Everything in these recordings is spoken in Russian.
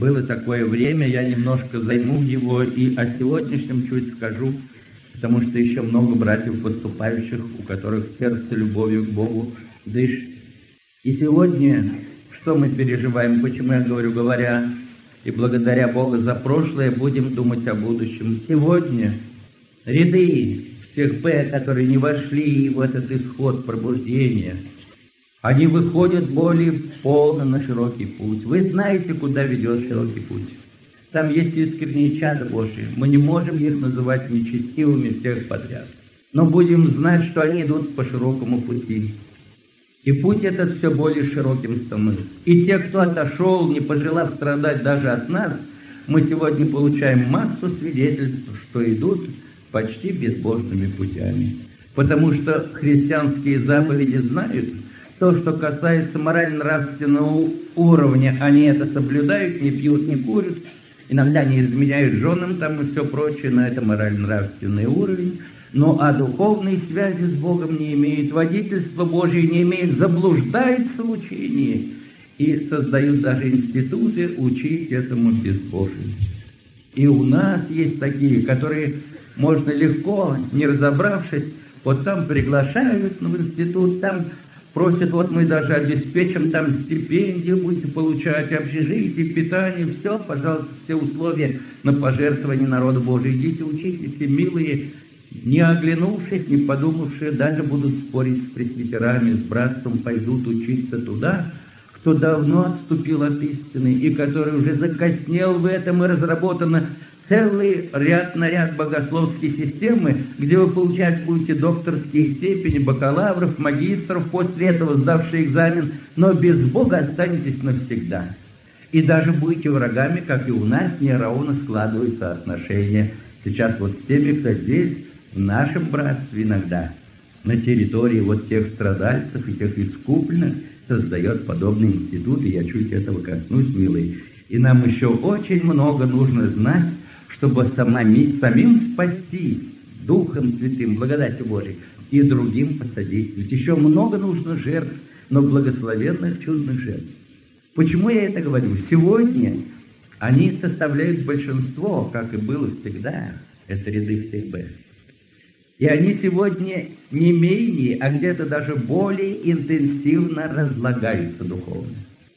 было такое время, я немножко займу его и о сегодняшнем чуть скажу, потому что еще много братьев поступающих, у которых сердце любовью к Богу дышит. И сегодня, что мы переживаем, почему я говоря и благодаря Богу за прошлое, будем думать о будущем. Сегодня ряды всех которые не вошли в этот исход пробуждения, они выходят более полно на широкий путь. Вы знаете, куда ведет широкий путь. Там есть искренние чада Божьи. Мы не можем их называть нечестивыми всех подряд. Но будем знать, что они идут по широкому пути. И путь этот все более широким становится. И те, кто отошел, не пожелав страдать даже от нас, мы сегодня получаем массу свидетельств, что идут почти безбожными путями. Потому что христианские заповеди знают, то, что касается морально-нравственного уровня, они это соблюдают, не пьют, не курят, иногда не изменяют женам там и все прочее, но это морально-нравственный уровень. Но о духовной связи с Богом не имеют, водительства Божье не имеют, заблуждаются в учении и создают даже институты учить этому безбожию. И у нас есть такие, которые можно легко, не разобравшись, вот там приглашают в институт, там просят, вот мы даже обеспечим там стипендию, будете получать общежитие, питание, все, пожалуйста, все условия на пожертвование народа Божия. Идите, учитесь, и милые, не оглянувшись, не подумавшие, даже будут спорить с пресвитерами, с братством, пойдут учиться туда, кто давно отступил от истины и который уже закоснел в этом, и разработано целый наряд богословской системы, где вы получать будете докторские степени, бакалавров, магистров, после этого сдавшие экзамен, но без Бога останетесь навсегда. И даже будете врагами, как и у нас, неравно складываются отношения. Сейчас вот с теми, кто здесь, в нашем братстве иногда, на территории вот тех страдальцев и тех искупленных, создает подобные институты, я чуть этого коснусь, милые. И нам еще очень много нужно знать, чтобы самим спасти Духом Святым, благодатью Божией, и другим посодействовать. Еще много нужно жертв, но благословенных, чудных жертв. Почему я это говорю? Сегодня они составляют большинство, как и было всегда, это ряды всех Б. И они сегодня не менее, а где-то даже более интенсивно разлагаются духовно.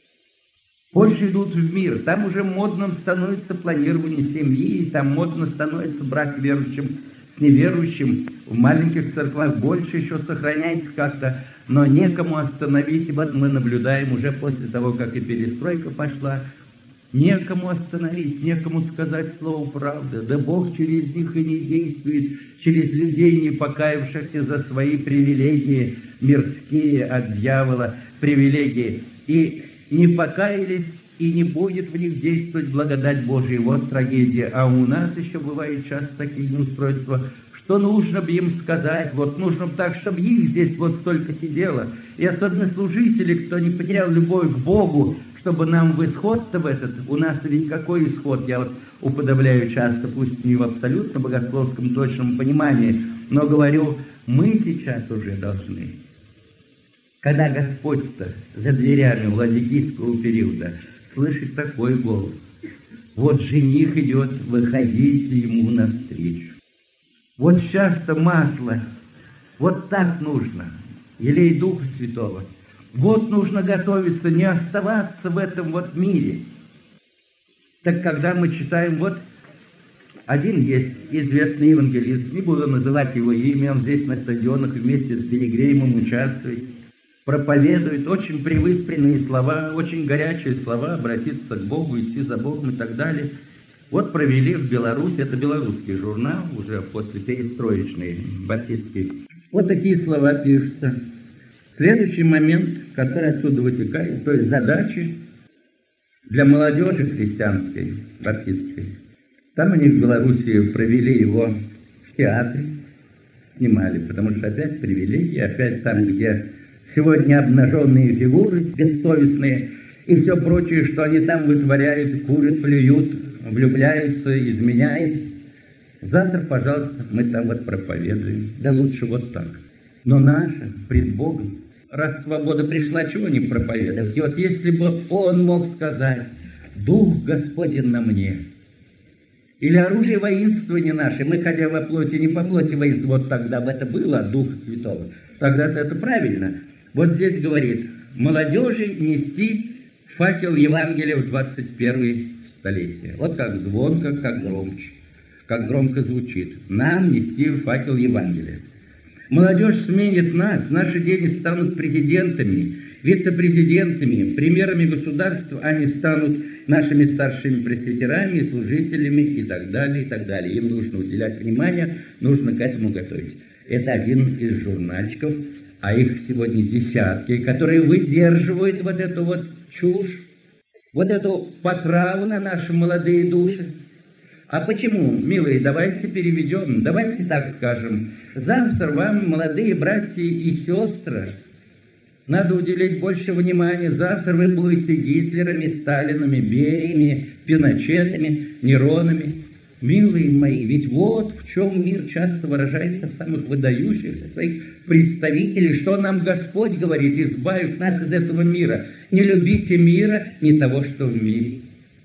Больше идут в мир, там уже модным становится планирование семьи, там модно становится брак верующим с неверующим, в маленьких церквах больше еще сохраняется как-то, но некому остановить, и вот мы наблюдаем уже после того, как и перестройка пошла, некому остановить, некому сказать слово правды, да Бог через них и не действует, через людей, не покаявшихся за свои привилегии, мирские от дьявола привилегии, и не покаялись, и не будет в них действовать благодать Божия. Вот трагедия. А у нас еще бывает часто такие неустройства, что нужно бы им сказать, вот нужно бы так, чтобы их здесь вот столько сидело. И особенно служители, кто не потерял любовь к Богу, чтобы нам в исход-то в этот, у нас ведь какой исход, я вот уподобляю часто, пусть не в абсолютно богословском точном понимании, но говорю, мы сейчас уже должны. Когда Господь-то за дверями Ладикийского периода слышит такой голос, вот жених идет, выходите ему навстречу. Вот сейчас-то масло, вот так нужно, елей Духа Святого. Вот нужно готовиться, не оставаться в этом вот мире. Так когда мы читаем, вот один есть известный евангелист, не буду называть его имя, он здесь на стадионах вместе с Пилигримом участвует, проповедует очень привыспренные слова, очень горячие слова, обратиться к Богу, идти за Богом и так далее. Вот провели в Беларуси, это белорусский журнал, уже после перестроечный, баптистский. Вот такие слова пишутся. Следующий момент, который отсюда вытекает, то есть задачи для молодежи христианской, баптистской. Там они в Беларуси провели его в театре, снимали, потому что опять привилегии, опять там, где сегодня обнаженные фигуры бессовестные и все прочее, что они там вытворяют, курят, плюют, влюбляются, изменяют. Завтра, пожалуйста, мы там вот проповедуем. Да лучше вот так. Но наше, пред Богом, раз свобода пришла, чего не проповедовать? И вот если бы он мог сказать, Дух Господень на мне. Или оружие воинствования наше, мы хотя во плоти, не по плоти воинствовать, вот тогда бы это было от Духа Святого. Тогда-то это правильно. Вот здесь говорит, молодежи нести факел Евангелия в 21 столетие. Вот как звонко, как громко звучит. Нам нести факел Евангелия. Молодежь сменит нас, наши дети станут президентами, вице-президентами, премьерами государства, они станут нашими старшими пресвитерами, служителями и так далее, и так далее. Им нужно уделять внимание, нужно к этому готовить. Это один из журнальчиков, а их сегодня десятки, которые выдерживают вот эту вот чушь, вот эту потраву на наши молодые души. А почему, милые, давайте переведем, давайте так скажем. Завтра вам, молодые братья и сестры, надо уделить больше внимания. Завтра вы будете Гитлерами, Сталинами, Бериями, Пиночетами, Неронами. Милые мои, ведь вот в чем мир часто выражается в самых выдающихся своих представителей, что нам Господь говорит, избавив нас из этого мира. Не любите мира, не того, что в мире.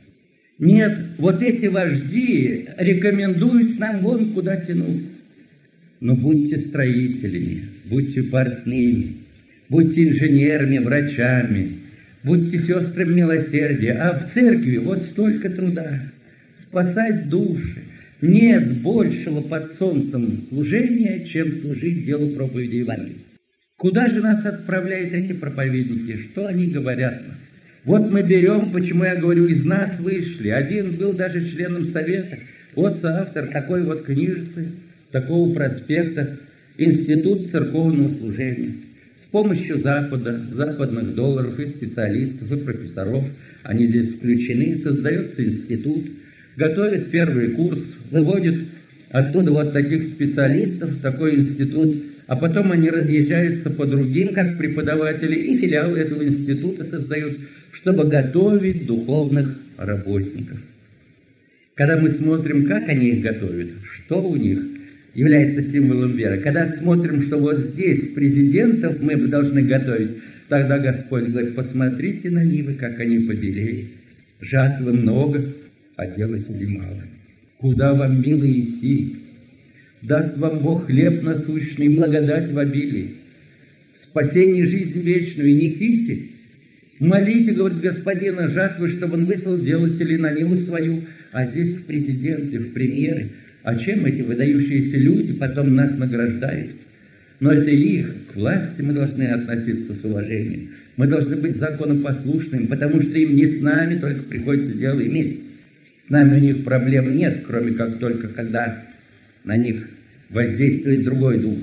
Нет, вот эти вожди рекомендуют нам вон куда тянуться. Но будьте строителями, будьте портными, будьте инженерами, врачами, будьте сестрами милосердия. А в церкви вот столько труда. Спасать души. Нет большего под солнцем служения, чем служить делу проповеди Евангелия. Куда же нас отправляют эти проповедники? Что они говорят нам? Вот мы берем, почему я говорю, из нас вышли. Один был даже членом совета. Вот соавтор такой вот книжицы, такого проспекта, Институт церковного служения. С помощью Запада, западных долларов и специалистов, и профессоров, они здесь включены, создается институт, готовит первый курс, выводит оттуда вот таких специалистов в такой институт, а потом они разъезжаются по другим, как преподаватели, и филиалы этого института создают, чтобы готовить духовных работников. Когда мы смотрим, как они их готовят, что у них является символом веры, когда смотрим, что вот здесь президентов мы должны готовить, тогда Господь говорит, посмотрите на нивы, как они побелеют. Жатвы много, а делателей мало. Куда вам, милые, идти? Даст вам Бог хлеб насущный, благодать в обилии. Спасение, жизнь вечную несите. Молите, говорит Господина, жатвы, чтобы Он выслал делателей на ниву свою. А здесь в президенты, в премьеры. А чем эти выдающиеся люди потом нас награждают? Но это их, к власти мы должны относиться с уважением. Мы должны быть законопослушными, потому что им не с нами только приходится дело иметь. С нами у них проблем нет, кроме как только когда на них воздействует другой дух.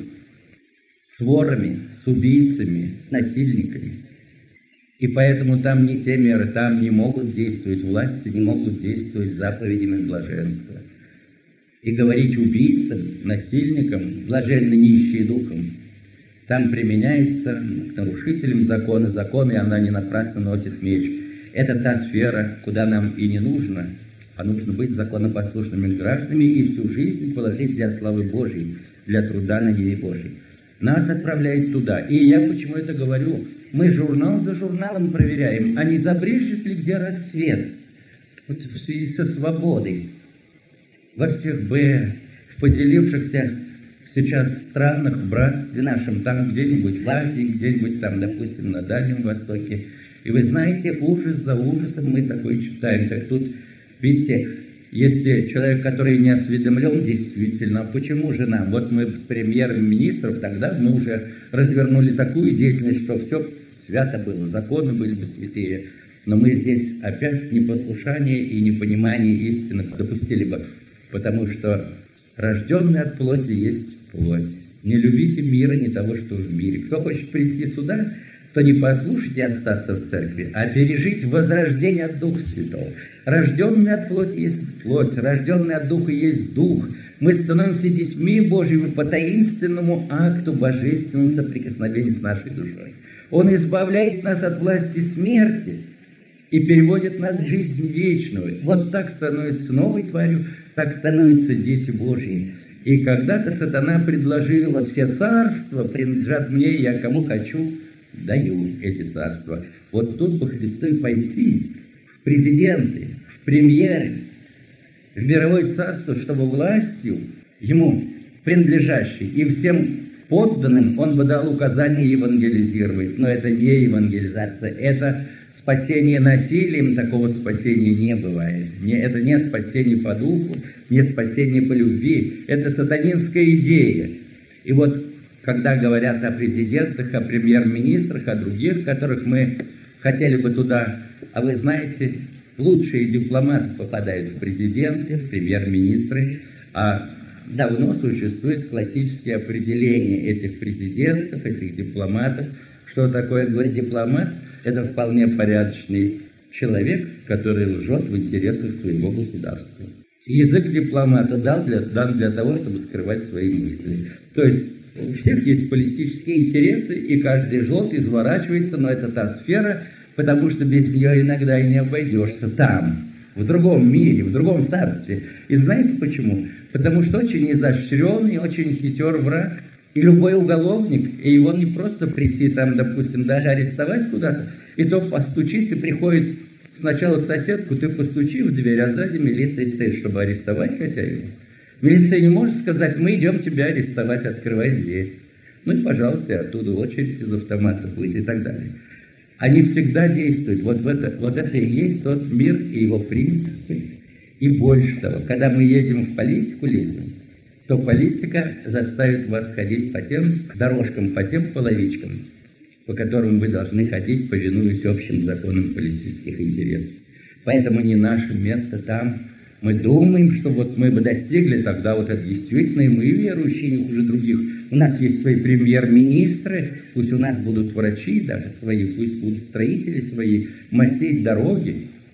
С ворами, с убийцами, с насильниками. И поэтому там не те меры, там не могут действовать власти, не могут действовать заповедями блаженства. И говорить убийцам, насильникам, блаженно нищие духом, там применяется к нарушителям закона, и она не напрасно носит меч. Это та сфера, куда нам и не нужно, а нужно быть законопослушными гражданами и всю жизнь положить для славы Божьей, для труда на ниве Божьей. Нас отправляют туда. И я почему это говорю? Мы журнал за журналом проверяем, а не забрежет ли где рассвет вот в связи со свободой. Во всех в поделившихся сейчас странах, в братстве нашем, там где-нибудь в Азии, где-нибудь там, допустим, на Дальнем Востоке. И вы знаете, ужас за ужасом мы такой читаем. Так тут, видите, если человек, который не осведомлен действительно, почему же нам? Вот мы с премьер-министров тогда мы уже развернули такую деятельность, что все свято было, законы были бы святые. Но мы здесь опять непослушание и непонимание истины допустили бы. Потому что рожденный от плоти есть плоть. Не любите мира, не того, что в мире. Кто хочет прийти сюда, то не послушайте остаться в церкви, а пережить возрождение от Духа Святого. Рожденный от плоти есть плоть, рожденный от Духа есть Дух. Мы становимся детьми Божьими по таинственному акту божественного соприкосновения с нашей душой. Он избавляет нас от власти смерти и переводит нас в жизнь вечную. Вот так становится новой тварью, так становятся дети Божьи. И когда-то сатана предложила: все царства принадлежат мне, я кому хочу даю эти царства. Вот тут бы Христу и пойти, в президенты, в премьеры, в мировое царство, чтобы властью ему принадлежащей и всем подданным он бы дал указание евангелизировать. Но это не евангелизация, это спасение насилием, такого спасения не бывает. Это не спасение по духу, не спасение по любви, это сатанинская идея. И вот, когда говорят о президентах, о премьер-министрах, о других, которых мы хотели бы туда, а вы знаете, лучшие дипломаты попадают в президенты, в премьер-министры, а давно существует классические определения этих президентов, этих дипломатов. Что такое, говорит, дипломат? Это вполне порядочный человек, который лжет в интересах своего государства. Язык дипломата дан для того, чтобы скрывать свои мысли. То есть у всех есть политические интересы, и каждый лжет, изворачивается, но это та сфера, потому что без нее иногда и не обойдешься там, в другом мире, в другом царстве. И знаете почему? Потому что очень изощренный, очень хитер враг. И любой уголовник, и его не просто прийти там, допустим, даже арестовать куда-то, и то постучит, и приходит сначала соседку, ты постучи в дверь, а сзади милиция стоит, чтобы арестовать хозяина. Милиция не может сказать, мы идем тебя арестовать, открывай дверь. Ну и, пожалуйста, оттуда очередь из автомата будет и так далее. Они всегда действуют. Вот это и есть тот мир и его принципы. И больше того, когда мы едем в политику, лезем, то политика заставит вас ходить по тем дорожкам, по тем половичкам, по которым вы должны ходить, повинуясь общим законам политических интересов. Поэтому не наше место там. Мы думаем, что вот мы бы достигли тогда вот это действительно, и мы верующие, не хуже других. У нас есть свои премьер-министры, пусть у нас будут врачи даже свои, пусть будут строители свои, мостить дороги,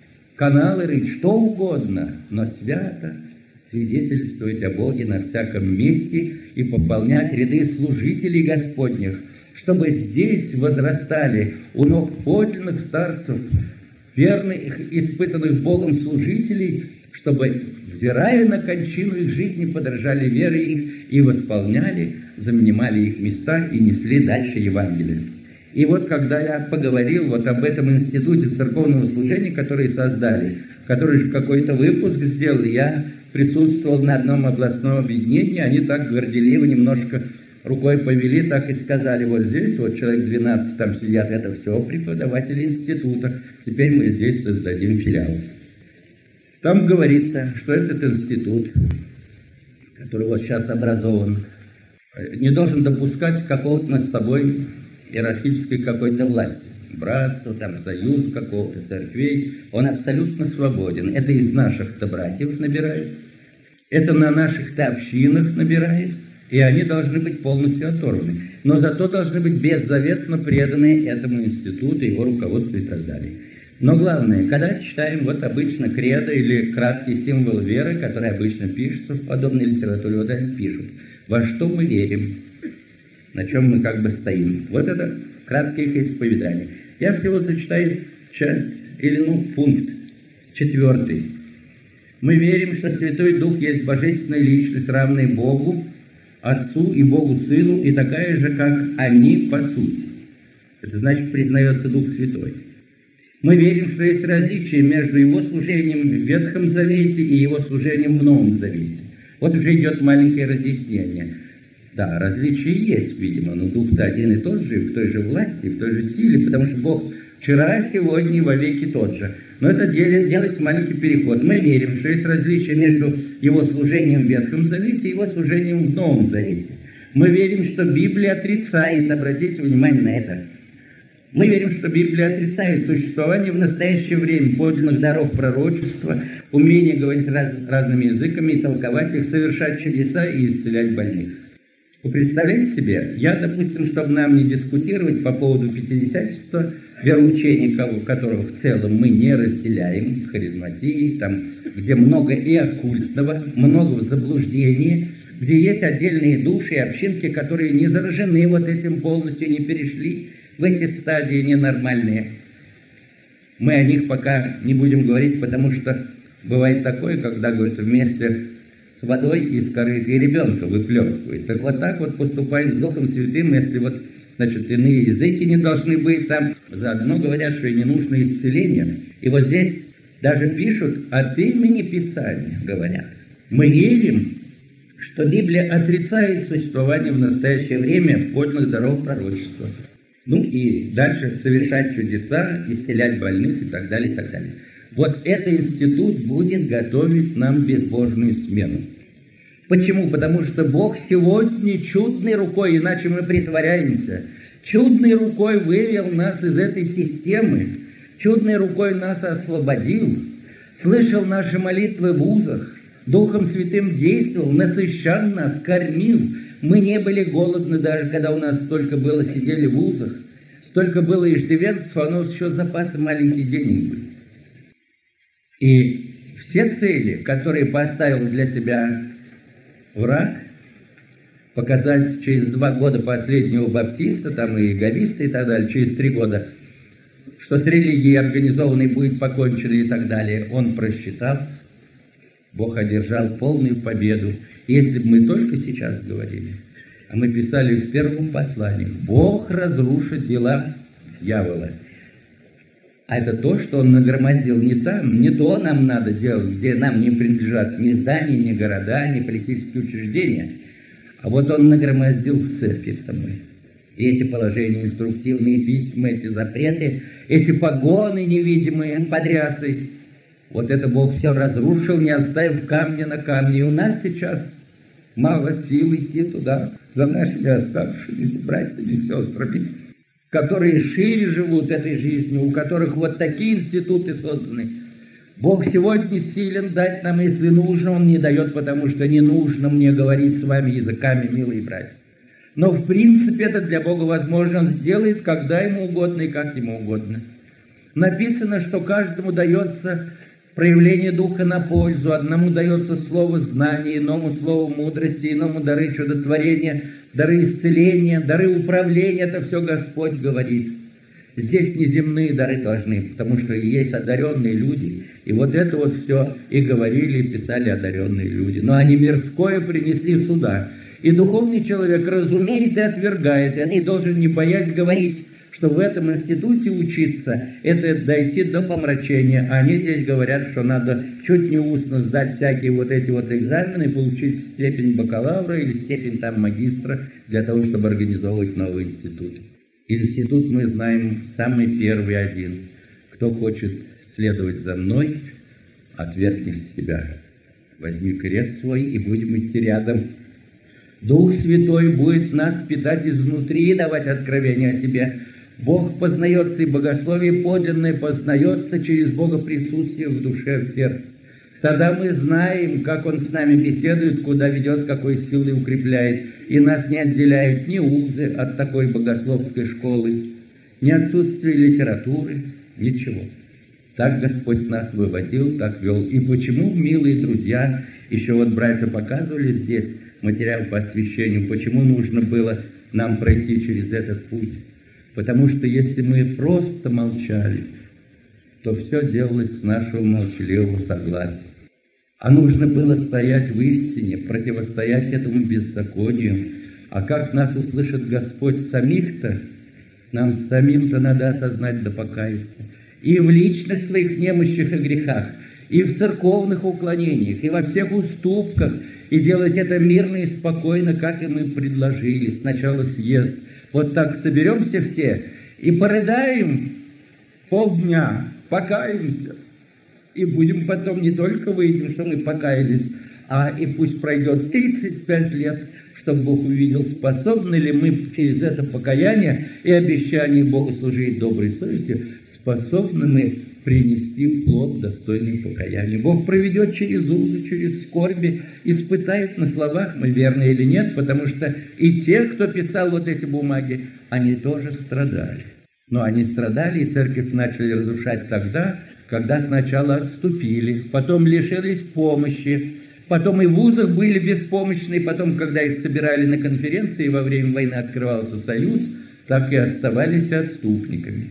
каналы рыть, что угодно, но свято свидетельствовать о Боге на всяком месте и пополнять ряды служителей Господних, чтобы здесь возрастали у ног подлинных старцев, верных, испытанных Богом служителей, чтобы, взирая на кончину их жизни, подражали вере их и восполняли, занимали их места и несли дальше Евангелие. И вот когда я поговорил вот об этом институте церковного служения, который создали, который же какой-то выпуск сделал, я присутствовал на одном областном объединении, они так горделиво немножко рукой повели, так и сказали, вот здесь вот человек 12 там сидят, это все преподаватели института, теперь мы здесь создадим филиал. Там говорится, что этот институт, который вот сейчас образован, не должен допускать какого-то над собой иерархической какой-то власти. Братство, там, союз какого-то, церквей. Он абсолютно свободен. Это из наших-то братьев набирает. Это на наших-то общинах набирает. И они должны быть полностью оторваны. Но зато должны быть беззаветно преданы этому институту, его руководству и так далее. Но главное, когда читаем вот обычно кредо или краткий символ веры, который обычно пишется в подобной литературе, вот они пишут, во что мы верим, на чем мы как бы стоим. Вот это краткое их исповедание. Я всего зачитаю часть или пункт 4. Мы верим, что Святой Дух есть божественная личность, равная Богу, Отцу и Богу Сыну, и такая же, как они по сути. Это значит, признается Дух Святой. Мы верим, что есть различие между Его служением в Ветхом Завете и Его служением в Новом Завете. Вот уже идет маленькое разъяснение. Да, различия есть, видимо, но Дух-то один и тот же, в той же власти, в той же силе, потому что Бог вчера, сегодня и вовеки тот же. Но это делается маленький переход. Мы верим, что есть различие между Его служением в Ветхом Завете и Его служением в Новом Завете. Мы верим, что Библия отрицает, обратите внимание на это, мы верим, что Библия отрицает существование в настоящее время подлинных даров пророчества, умение говорить разными языками и толковать их, совершать чудеса и исцелять больных. Вы представляете себе, я, допустим, чтобы нам не дискутировать по поводу пятидесятничества, вероучения, которого в целом мы не разделяем, харизматии, там, где много и оккультного, много заблуждения, где есть отдельные души и общинки, которые не заражены вот этим полностью, не перешли в эти стадии ненормальные. Мы о них пока не будем говорить, потому что бывает такое, когда, говорят, вместе с водой из корыта ребенка выплескивает. Так вот так вот поступает с Духом Святым, если вот, значит, иные языки не должны быть там. Заодно говорят, что и не нужно исцеление. И вот здесь Даже пишут от имени Писания, говорят. Мы верим, что Библия отрицает существование в настоящее время подлинных даров пророчества. Ну и дальше совершать чудеса, исцелять больных и так далее, и так далее. Вот этот институт будет готовить нам безбожную смену. Почему? Потому что Бог сегодня чудной рукой, иначе мы притворяемся, чудной рукой вывел нас из этой системы, чудной рукой нас освободил, слышал наши молитвы в вузах, Духом Святым действовал, насыщал нас, кормил. Мы не были голодны, даже когда у нас столько было, сидели в вузах, столько было иждивенцев, а у нас еще запасы маленьких денег были. И все цели, которые поставил для себя враг, показать через 2 года последнего баптиста, там и эгоиста и так далее, через 3 года, что с религией организованной будет покончено и так далее, он просчитался. Бог одержал полную победу. Если бы мы только сейчас говорили, а мы писали в первом послании, Бог разрушит дела дьявола. А это то, что он нагромоздил не там, не то нам надо делать, где нам не принадлежат ни здания, ни города, ни политические учреждения. А вот он нагромоздил в церкви самой. И эти положения, инструктивные письма, эти запреты, эти погоны невидимые, подрясы, вот это Бог все разрушил, не оставив камня на камне. И у нас сейчас мало сил идти туда за нашими оставшимися братьями и сестрами, которые шире живут этой жизнью, у которых вот такие институты созданы. Бог сегодня силен дать нам, если нужно, Он не дает, потому что не нужно мне говорить с вами языками, милые братья. Но в принципе это для Бога возможно. Он сделает, когда Ему угодно и как Ему угодно. Написано, что каждому дается проявление Духа на пользу. Одному дается слово знания, иному слово мудрости, иному дары чудотворения, дары исцеления, дары управления. Это все Господь говорит. Здесь неземные дары должны, потому что есть одаренные люди. И вот это вот все и говорили, и писали одаренные люди. Но они мирское принесли сюда. И духовный человек разумеет и отвергает. И они должен, не боясь, говорить, что в этом институте учиться, это дойти до помрачения. Они здесь говорят, что надо чуть не устно сдать всякие вот эти вот экзамены и получить степень бакалавра или степень там магистра для того, чтобы организовывать новый институт. Институт мы знаем самый первый один. Кто хочет следовать за мной, отвергни себя. Возьми крест свой и будем идти рядом. Дух Святой будет нас питать изнутри и давать откровение о себе. Бог познается, и богословие подлинное познается через Бога присутствие в душе, в сердце. Тогда мы знаем, как Он с нами беседует, куда ведет, какой силой укрепляет. И нас не отделяют ни узы от такой богословской школы, ни отсутствие литературы, ничего. Так Господь нас выводил, так вел. И почему, милые друзья, еще вот братья показывали здесь материал по освящению, почему нужно было нам пройти через этот путь? Потому что если мы просто молчали, то все делалось с нашего молчаливого согласия. А нужно было стоять в истине, противостоять этому беззаконию. А как нас услышит Господь самих-то, нам самим-то надо осознать да покаяться. И в личных своих немощах и грехах, и в церковных уклонениях, и во всех уступках, и делать это мирно и спокойно, как и мы предложили. Сначала съезд. Вот так соберемся все и порыдаем полдня, покаемся. И будем потом не только выйдем, что мы покаялись, а и пусть пройдет 35 лет, чтобы Бог увидел, способны ли мы через это покаяние и обещание Богу служить доброй совестью, способны мы принести плод достойный покаяния. Бог проведет через узы, через скорби, испытает на словах, мы верны или нет, потому что и те, кто писал вот эти бумаги, они тоже страдали. Но они страдали, и церковь начали разрушать тогда, когда сначала отступили, потом лишились помощи, потом и в вузах были беспомощны, потом, когда их собирали на конференции, во время войны открывался союз, так и оставались отступниками.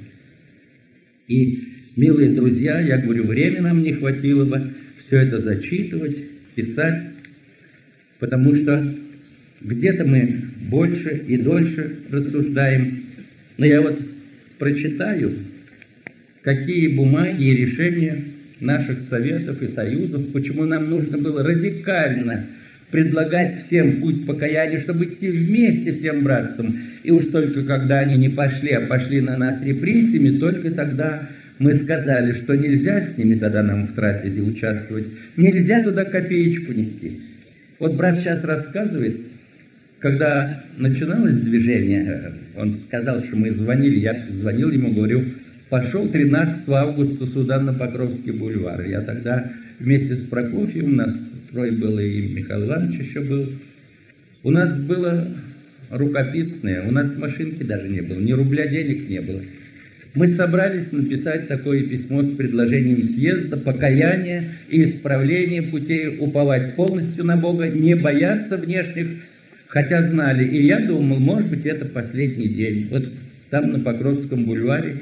И, милые друзья, я говорю, времени нам не хватило бы все это зачитывать, писать, потому что где-то мы больше и дольше рассуждаем. Но я вот прочитаю, какие бумаги и решения наших советов и союзов, почему нам нужно было радикально предлагать всем путь покаяния, чтобы идти вместе всем братством. И уж только когда они не пошли, а пошли на нас репрессиями, только тогда мы сказали, что нельзя с ними тогда нам в трапезе участвовать, нельзя туда копеечку нести. Вот брат сейчас рассказывает, когда начиналось движение, он сказал, что мы звонили, я звонил ему, говорю, пошел 13 августа сюда на Покровский бульвар. Я тогда вместе с Прокофьевым, у нас трое было, и Михаил Иванович еще был. У нас было рукописное, у нас машинки даже не было, ни рубля денег не было. Мы собрались написать такое письмо с предложением съезда, покаяния и исправления путей, уповать полностью на Бога, не бояться внешних, хотя знали. И я думал, может быть, это последний день. Вот там на Покровском бульваре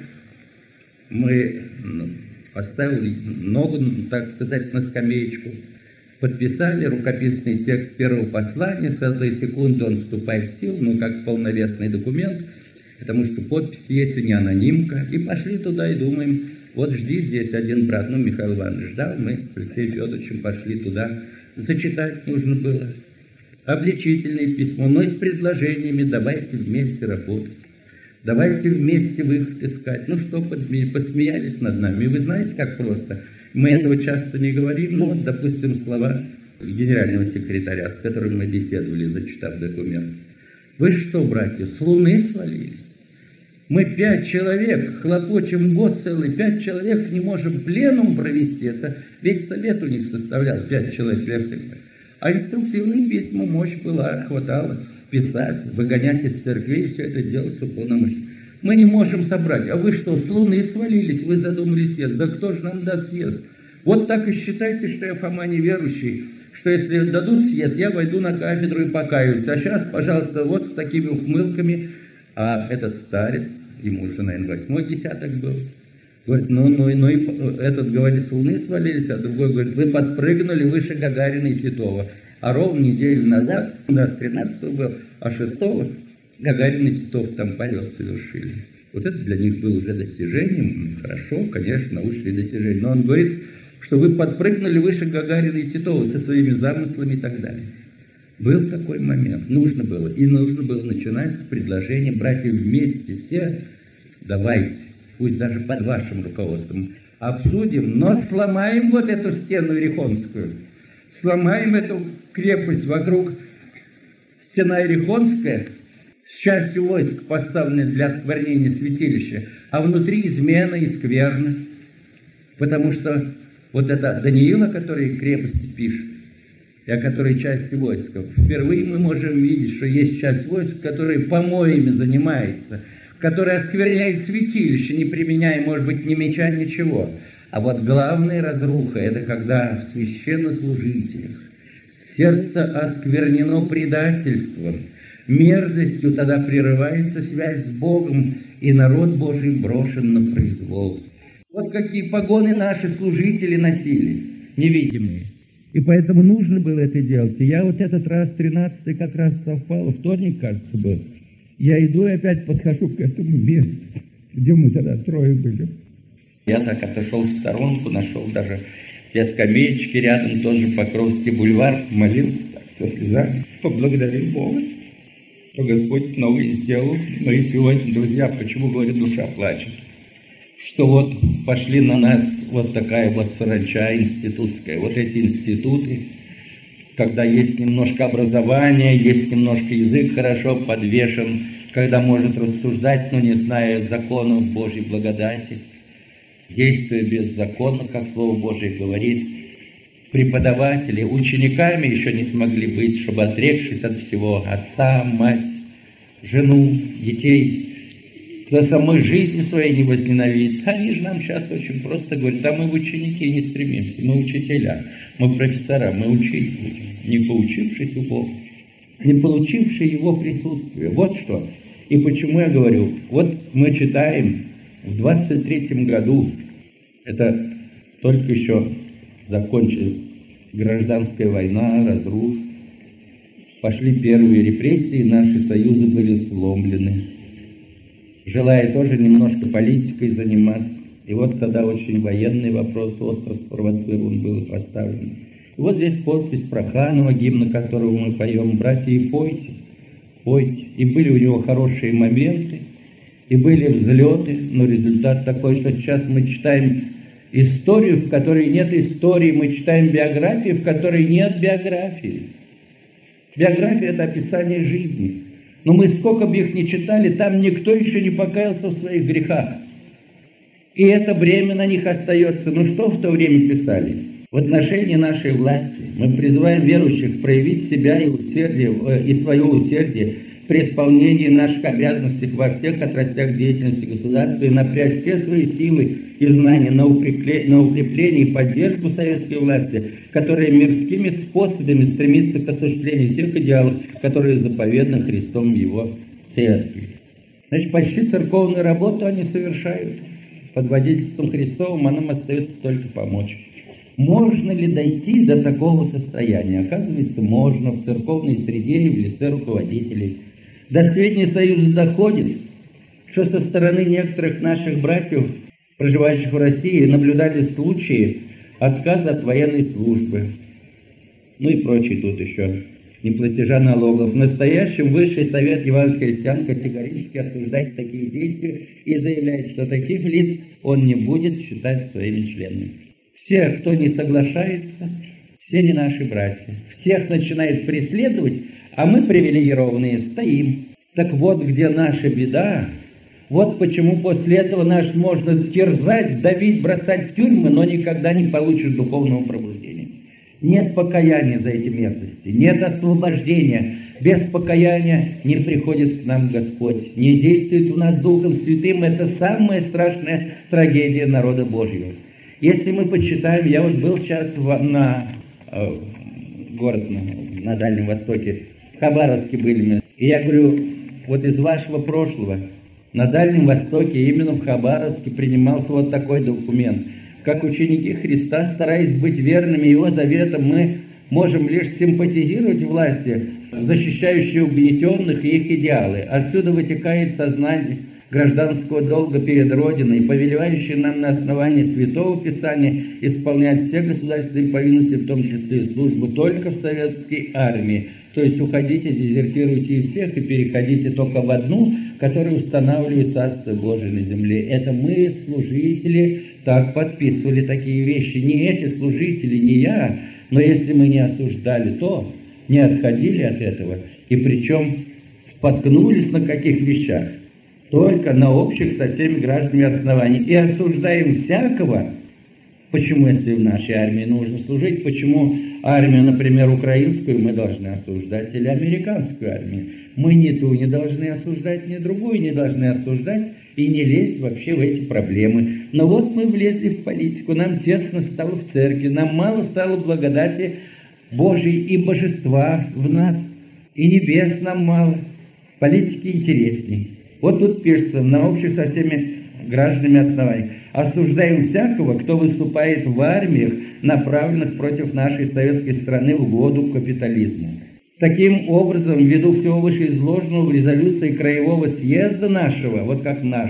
мы поставили ногу, так сказать, на скамеечку, подписали рукописный текст первого послания, с этой секунды он вступает в силу, как полновесный документ, потому что подпись есть, и не анонимка, и пошли туда и думаем, вот жди здесь один брат, Михаил Иванович ждал, мы с Алексеем Федоровичем пошли туда, зачитать нужно было, обличительное письмо, но и с предложениями, давайте вместе работать. Давайте вместе выход искать. Что, посмеялись над нами. И вы знаете, как просто. Мы этого часто не говорим. Вот, допустим, слова генерального секретаря, с которым мы беседовали, зачитав документ. Вы что, братья, с луны свалились? Мы 5 человек, хлопочем год целый, 5 человек не можем пленум провести. Это весь совет у них составлял, 5 человек. А инструктивные письма мощь была, хватало. Писать, выгонять из церкви, все это делать уполномоченно. Мы не можем собрать. А вы что, с луны свалились? Вы задумали съезд. Да кто же нам даст съезд? Вот так и считайте, что я Фома неверующий, что если дадут съезд, я войду на кафедру и покаюсь. А сейчас, пожалуйста, вот с такими ухмылками. А этот старец, ему уже, наверное, 8-й десяток был, говорит, и этот говорит, с луны свалились, а другой говорит, вы подпрыгнули выше Гагарина и Титова. А ровно неделю назад, у нас 13-го был, а 6-го Гагарин и Титов там полет совершили. Вот это для них было уже достижением. Хорошо, конечно, научные достижения. Но он говорит, что вы подпрыгнули выше Гагарина и Титова со своими замыслами и так далее. Был такой момент. Нужно было начинать с предложения братьев вместе все. Давайте, пусть даже под вашим руководством, обсудим, но сломаем вот эту стену Иерихонскую. Сломаем эту крепость вокруг. Стена Иерихонская с частью войск, поставленной для осквернения святилища, а внутри измена и скверна. Потому что вот это Даниила, который крепости пишет, и о которой части войск, впервые мы можем видеть, что есть часть войск, которая помоями занимается, которая оскверняет святилище, не применяя, может быть, ни меча, ничего. А вот главная разруха – это когда в священнослужителях сердце осквернено предательством, мерзостью, тогда прерывается связь с Богом, и народ Божий брошен на произвол. Вот какие погоны наши служители носили, невидимые. И поэтому нужно было это делать. И я вот этот раз, 13-й, как раз совпало, вторник, кажется, был. Я иду и опять подхожу к этому месту, где мы тогда трое были. Я так отошел в сторонку, нашел даже те скамеечки рядом, тоже Покровский бульвар, молился так, со слезами, поблагодарил Бога, что Господь новый сделал. Но и сегодня, друзья, почему, говорит, душа плачет? Что вот пошли на нас вот такая вот саранча институтская, вот эти институты, когда есть немножко образования, есть немножко язык хорошо подвешен, когда может рассуждать, но не зная законов Божьей благодати, действуя беззаконно, как Слово Божие говорит, преподаватели учениками еще не смогли быть, чтобы, отрекшись от всего, отца, мать, жену, детей, кто самой жизни своей не возненавидит, они же нам сейчас очень просто говорят, да мы в ученики не стремимся, мы учителя, мы профессора, мы учить будем, не поучившись у Бога, не получившие Его присутствие. Вот что. И почему я говорю, вот мы читаем в 23-м году, это только еще закончилась гражданская война, разрух, пошли первые репрессии, наши союзы были сломлены. Желая тоже немножко политикой заниматься, И вот когда очень военный вопрос остро спровоцирован был и поставлен. И вот здесь подпись Проханова, гимна которого мы поем: «Братья, и пойте, пойте». И были у него хорошие моменты, и были взлеты, но результат такой, что сейчас мы читаем историю, в которой нет истории, мы читаем биографию, в которой нет биографии. Биография – это описание жизни. Но мы сколько бы их ни читали, там никто еще не покаялся в своих грехах. И это бремя на них остается. Ну что в то время писали? В отношении нашей власти мы призываем верующих проявить себя и усердие, и свое усердие при исполнении наших обязанностей во всех отрастях деятельности государства и напрячь все свои силы и знания на укрепление и поддержку советской власти, которая мирскими способами стремится к осуществлению тех идеалов, которые заповеданы Христом в Его церкви. Значит, почти церковную работу они совершают. Под водительством Христовым, а нам остается только помочь. Можно ли дойти до такого состояния? Оказывается, можно в церковной среде и в лице руководителей. До сведения Союза доходит, что со стороны некоторых наших братьев, проживающих в России, наблюдались случаи отказа от военной службы. Ну и прочее тут еще. Неплатежа налогов. В настоящем Высший Совет Евангельских христиан категорически осуждает такие действия и заявляет, что таких лиц он не будет считать своими членами. Все, кто не соглашается, все не наши братья. Всех начинает преследовать, а мы, привилегированные, стоим. Так вот, где наша беда, вот почему после этого нас можно терзать, давить, бросать в тюрьмы, но никогда не получишь духовного пробуждения. Нет покаяния за эти мерзости, нет освобождения. Без покаяния не приходит к нам Господь, не действует у нас Духом Святым. Это самая страшная трагедия народа Божьего. Если мы почитаем, я вот был сейчас город на Дальнем Востоке, в Хабаровске были мы, и я говорю, вот из вашего прошлого на Дальнем Востоке, именно в Хабаровске, принимался вот такой документ. Как ученики Христа, стараясь быть верными Его заветам, мы можем лишь симпатизировать власти, защищающие угнетенных и их идеалы. Отсюда вытекает сознание гражданского долга перед Родиной, повелевающее нам на основании Святого Писания исполнять все государственные повинности, в том числе и службу, только в советской армии. То есть уходите, дезертируйте и всех, и переходите только в одну, которая устанавливает Царство Божие на земле. Это мы, служители, так подписывали такие вещи. Не эти служители, не я, но если мы не осуждали то, не отходили от этого, и причем споткнулись на каких вещах, только на общих со всеми гражданами основаниях, и осуждаем всякого. Почему, если в нашей армии нужно служить, почему армию, например, украинскую мы должны осуждать, или американскую армию? Мы ни ту не должны осуждать, ни другую не должны осуждать, и не лезть вообще в эти проблемы. Но вот мы влезли в политику, нам тесно стало в церкви, нам мало стало благодати Божией и божества в нас, и небес нам мало, политики интересней. Вот тут пишется на общих со всеми гражданами оснований. Осуждаем всякого, кто выступает в армиях, направленных против нашей советской страны в угоду капитализму. Таким образом, ввиду всего вышеизложенного в резолюции Краевого съезда нашего, вот как наш,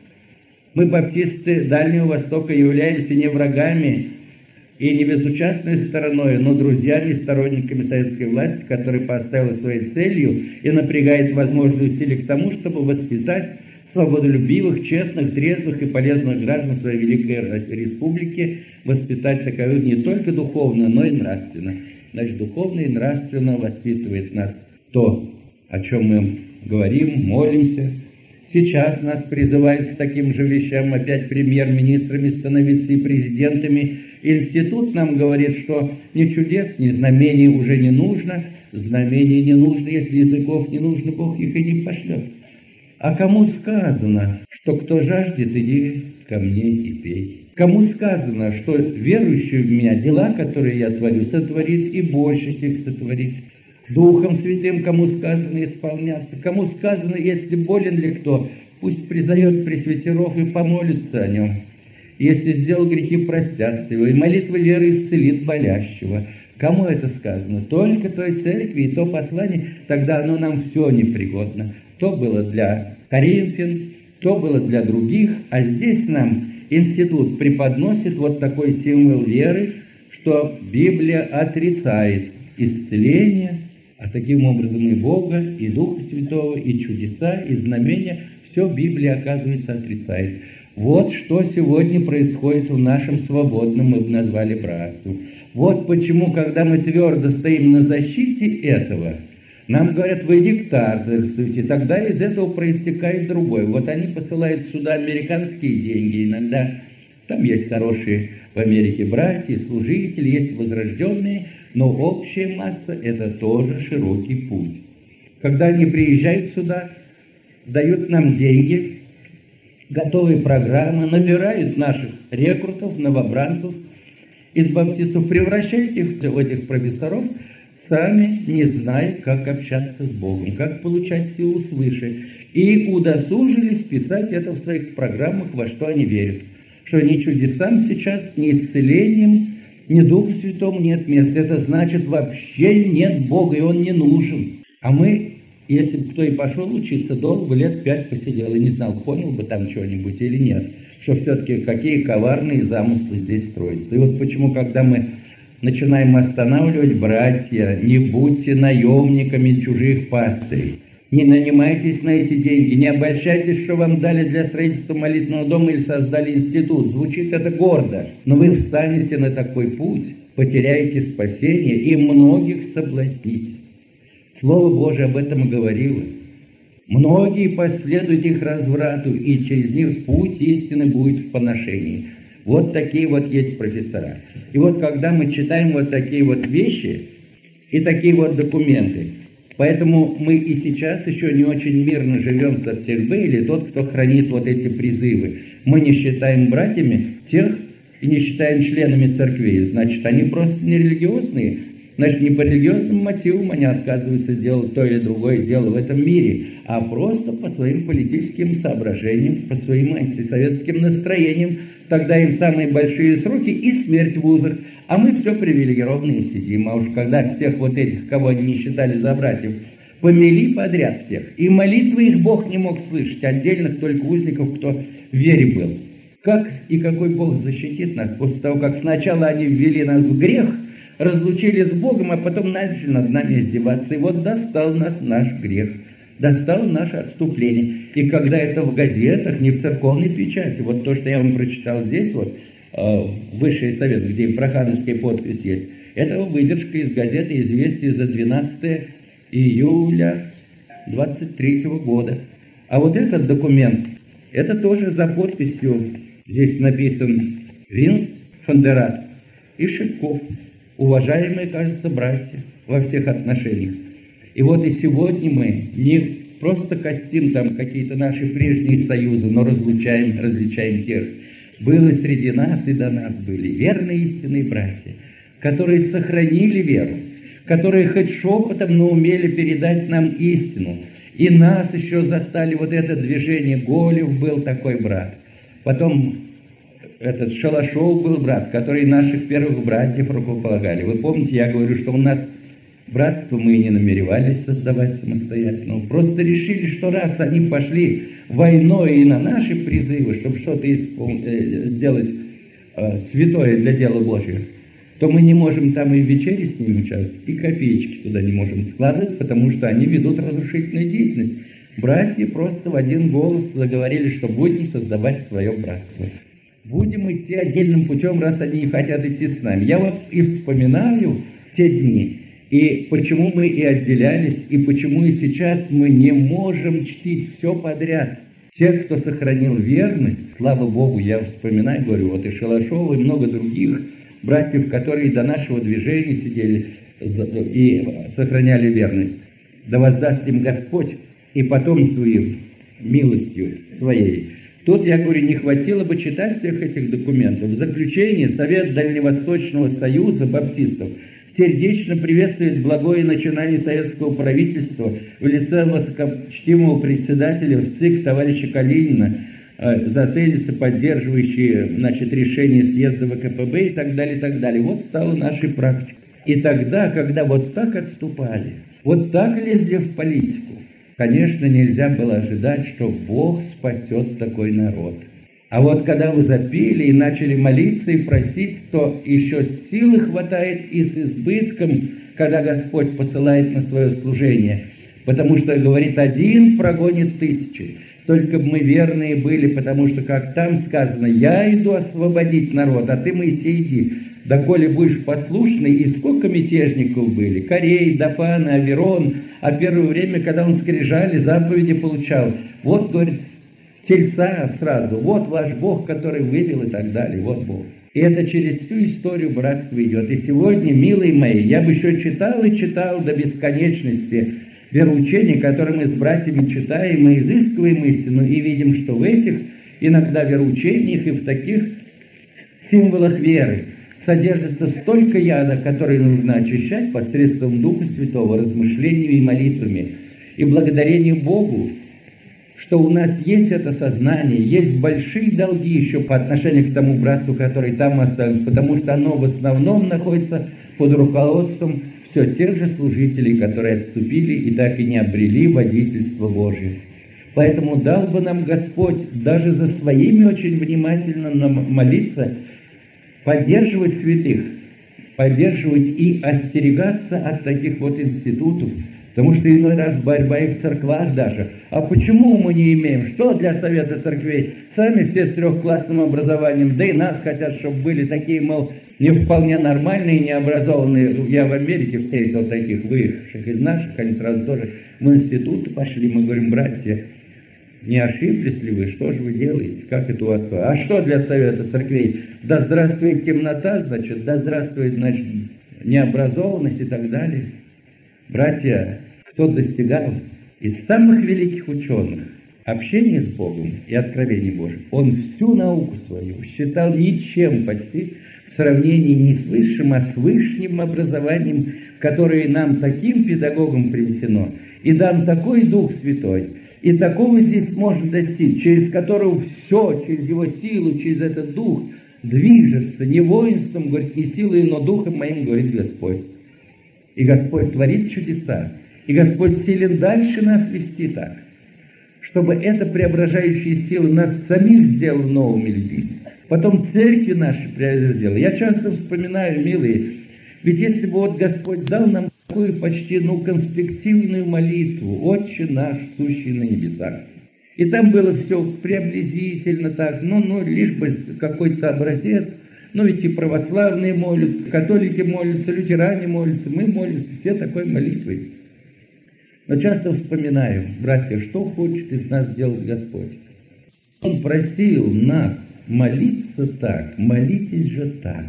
мы, баптисты Дальнего Востока, являемся не врагами и не безучастной стороной, но друзьями и сторонниками советской власти, которая поставила своей целью и напрягает возможные усилия к тому, чтобы воспитать свободолюбивых, честных, трезвых и полезных граждан своей великой республики, воспитать таковых не только духовно, но и нравственно. Значит, духовно и нравственно воспитывает нас то, о чем мы говорим, молимся. Сейчас нас призывают к таким же вещам опять премьер-министрами становиться и президентами. Институт нам говорит, что ни чудес, ни знамений уже не нужно. Знамений не нужно, если языков не нужно, Бог их и не пошлет. А кому сказано, что кто жаждет, иди ко мне и пей? Кому сказано, что верующий в меня дела, которые я творю, сотворит и больше их сотворит? Духом Святым кому сказано исполняться? Кому сказано, если болен ли кто, пусть призовет пресвитеров и помолится о нем. Если сделал грехи, простятся его, и молитва веры исцелит болящего. Кому это сказано? Только той церкви и то послание, тогда оно нам все непригодно. То было для Коринфян, то было для других, а здесь нам институт преподносит вот такой символ веры, что Библия отрицает исцеление, а таким образом и Бога, и Духа Святого, и чудеса, и знамения, все Библия, оказывается, отрицает. Вот что сегодня происходит в нашем свободном, мы бы назвали, братстве. Вот почему, когда мы твердо стоим на защите этого, нам говорят, вы диктаторствуете, тогда из этого проистекает другое. Вот они посылают сюда американские деньги иногда. Там есть хорошие в Америке братья, служители, есть возрожденные, но общая масса – это тоже широкий путь. Когда они приезжают сюда, дают нам деньги, готовые программы, набирают наших рекрутов, новобранцев из баптистов, превращают их в этих профессоров, сами не зная, как общаться с Богом, как получать силу свыше. И удосужились писать это в своих программах, во что они верят. Что ни чудесам сейчас, ни исцелением, ни Духу Святому нет места. Это значит, вообще нет Бога, и Он не нужен. А мы, если бы кто и пошел учиться, долго, лет 5 посидел и не знал, понял бы там что-нибудь или нет. Что все-таки какие коварные замыслы здесь строятся. И вот почему, когда мы начинаем останавливать, братья, не будьте наемниками чужих пастырей. Не нанимайтесь на эти деньги, не обольщайтесь, что вам дали для строительства молитвенного дома или создали институт. Звучит это гордо, но вы встанете на такой путь, потеряете спасение и многих соблазните. Слово Божие об этом и говорило. Многие последуют их разврату, и через них путь истины будет в поношении. Вот такие вот есть профессора. И вот когда мы читаем вот такие вот вещи и такие вот документы, поэтому мы и сейчас еще не очень мирно живем со всех Б, или тот, кто хранит вот эти призывы. Мы не считаем братьями тех и не считаем членами церквей. Значит, они просто не религиозные. Значит, не по религиозным мотивам они отказываются сделать то или другое дело в этом мире, а просто по своим политическим соображениям, по своим антисоветским настроениям. Тогда им самые большие сроки и смерть в узах. А мы все привилегированные сидим. А уж когда всех вот этих, кого они не считали за братьев, помели подряд всех. И молитвы их Бог не мог слышать, отдельных только узников, кто в вере был. Как и какой Бог защитит нас после того, как сначала они ввели нас в грех, разлучили с Богом, а потом начали над нами издеваться. И вот достал нас наш грех, достал наше отступление. И когда это в газетах, не в церковной печати, вот то, что я вам прочитал здесь, вот, Высший совет, где прохановская подпись есть, это выдержка из газеты «Известия» за 12 июля 23 года. А вот этот документ, это тоже за подписью, здесь написан Винс, Фондерат и Шипков. Уважаемые, кажется, братья во всех отношениях. И вот и сегодня мы не просто костим там какие-то наши прежние союзы, но различаем тех. Было среди нас и до нас были верные истинные братья, которые сохранили веру, которые хоть шепотом, но умели передать нам истину. И нас еще застали вот это движение. Голев был такой брат. Потом этот Шалашов был брат, который наших первых братьев рукополагали. Вы помните, я говорю, что у нас братство мы не намеревались создавать самостоятельно. Просто решили, что раз они пошли войной и на наши призывы, чтобы что-то сделать святое для дела Божьего, то мы не можем там и в вечере с ними участвовать, и копеечки туда не можем складывать, потому что они ведут разрушительную деятельность. Братья просто в один голос заговорили, что будем создавать свое братство. Будем идти отдельным путем, раз они не хотят идти с нами. Я вот и вспоминаю те дни, и почему мы и отделялись, и почему и сейчас мы не можем чтить все подряд. Тех, кто сохранил верность, слава Богу, я вспоминаю, говорю, вот и Шалашова, и много других братьев, которые до нашего движения сидели и сохраняли верность. Да воздаст им Господь и потомству им милостью своей. Тут, я говорю, не хватило бы читать всех этих документов. В заключение Совет Дальневосточного союза баптистов сердечно приветствует благое начинание советского правительства в лице высокочтимого председателя ВЦИК товарища Калинина за тезисы, поддерживающие, решение съезда ВКПБ и так далее, и так далее. Вот стала нашей практикой. И тогда, когда вот так отступали, вот так лезли в политику, конечно, нельзя было ожидать, что Бог спасет такой народ. А вот когда вы запели и начали молиться и просить, то еще силы хватает и с избытком, когда Господь посылает на свое служение. Потому что, говорит, один прогонит тысячи. Только бы мы верные были, потому что, как там сказано, я иду освободить народ, а ты, Моисей, иди. Да коли будешь послушный, и сколько мятежников были, Корей, Дафан, Аверон, а первое время, когда он скрижали, заповеди получал. Вот, говорит, тельца сразу, вот ваш Бог, который вывел и так далее, вот Бог. И это через всю историю братства идет. И сегодня, милые мои, я бы еще читал и читал до бесконечности вероучения, которые мы с братьями читаем, мы изыскиваем истину и видим, что в этих иногда вероучениях и в таких символах веры содержится столько яда, который нужно очищать посредством Духа Святого, размышлениями и молитвами. И благодарение Богу, что у нас есть это сознание, есть большие долги еще по отношению к тому братству, который там остался, потому что оно в основном находится под руководством все тех же служителей, которые отступили и так и не обрели водительство Божие. Поэтому дал бы нам Господь даже за своими очень внимательно молиться, поддерживать святых, поддерживать и остерегаться от таких вот институтов, потому что иной раз борьба и в церквах даже. А почему мы не имеем? Что для совета церквей? Сами все с трехклассным образованием, да и нас хотят, чтобы были такие, мол, не вполне нормальные, необразованные. Я в Америке встретил таких выехавших из наших, они сразу тоже в институт пошли. Мы говорим, братья, не ошиблись ли вы? Что же вы делаете? Как это у вас? А что для совета церквей? Да здравствует темнота, значит, да здравствует, значит, необразованность и так далее. Братья, кто достигал из самых великих ученых общения с Богом и откровений Божьих, он всю науку свою считал ничем почти в сравнении не с высшим, а с высшим образованием, которое нам таким педагогам принесено, и дан такой Дух Святой, и такого здесь можно достичь, через которого все, через его силу, через этот Дух движется, не воинством, говорит, не силой, но Духом моим, говорит Господь. И Господь творит чудеса, и Господь силен дальше нас вести так, чтобы эта преображающая сила нас самих сделала новыми людьми. Потом церкви наши преобразила. Я часто вспоминаю, милые, ведь если бы вот Господь дал нам такую почти, конспективную молитву, «Отче наш, сущий на небесах». И там было все приблизительно так, лишь бы какой-то образец. Но ведь и православные молятся, католики молятся, лютеране молятся, мы молимся все такой молитвой. Но часто вспоминаю, братья, что хочет из нас сделать Господь. Он просил нас молиться так, молитесь же так.